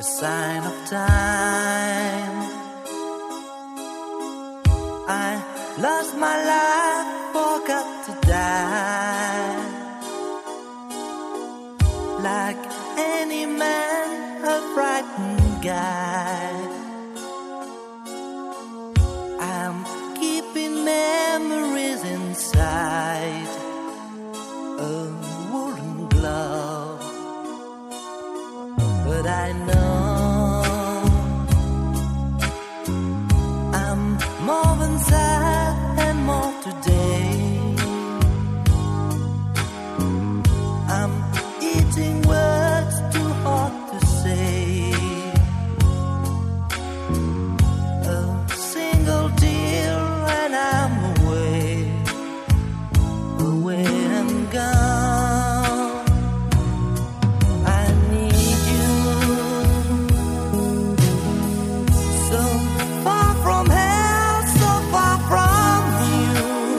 a sign of time. I lost my life, forgot to die. Like any man, a frightened guy. I'm keeping memories inside a woolen glove. But I know I'm more than sad and more today. I'm eating words too hard to say. A single tear and I'm away, away and gone. I need you, so far from hell, so far from you.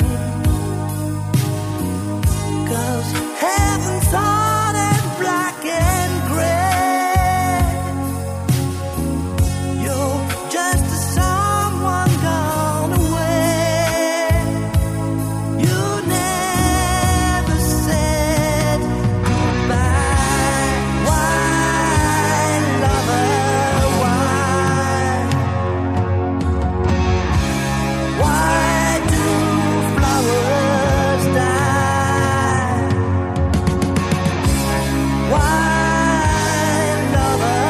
'Cause heaven's hard and black and gray. You're just a someone gone away. You never said goodbye. Why, lover, why? Why do flowers die? Why, lover,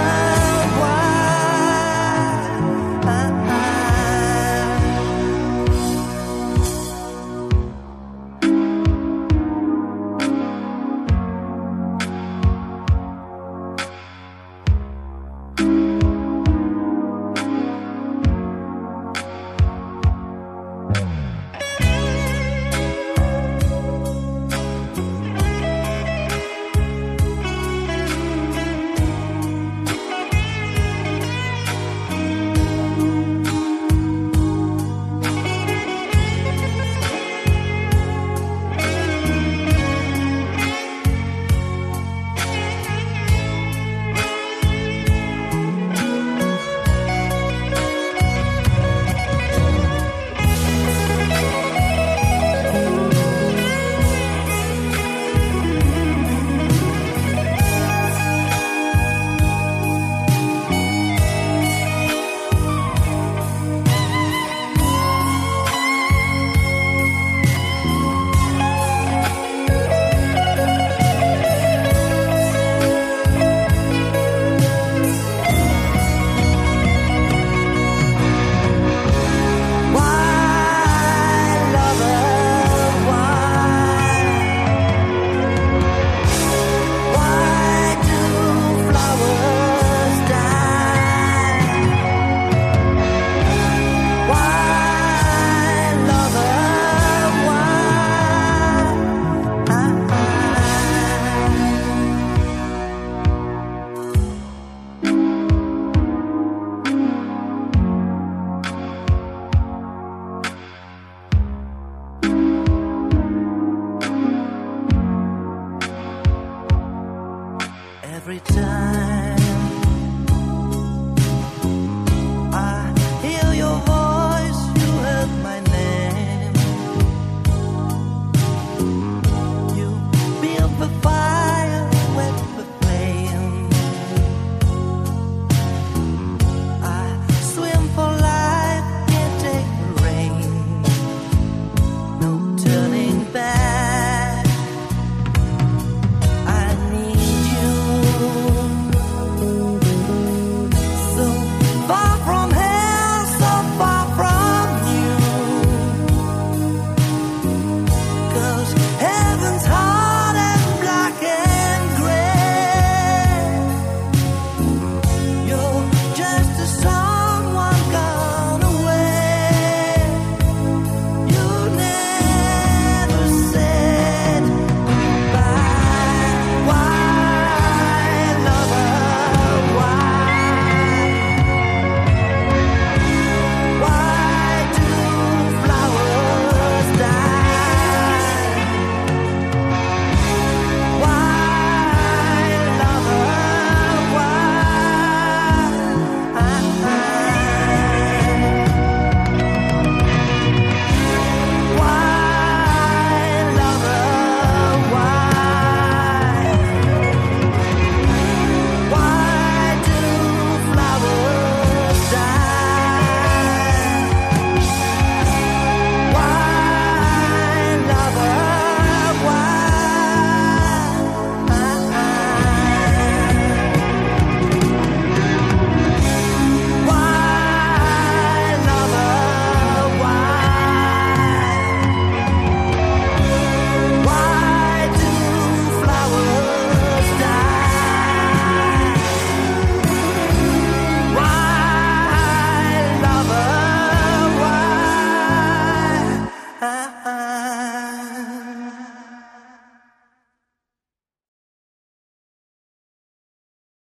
every time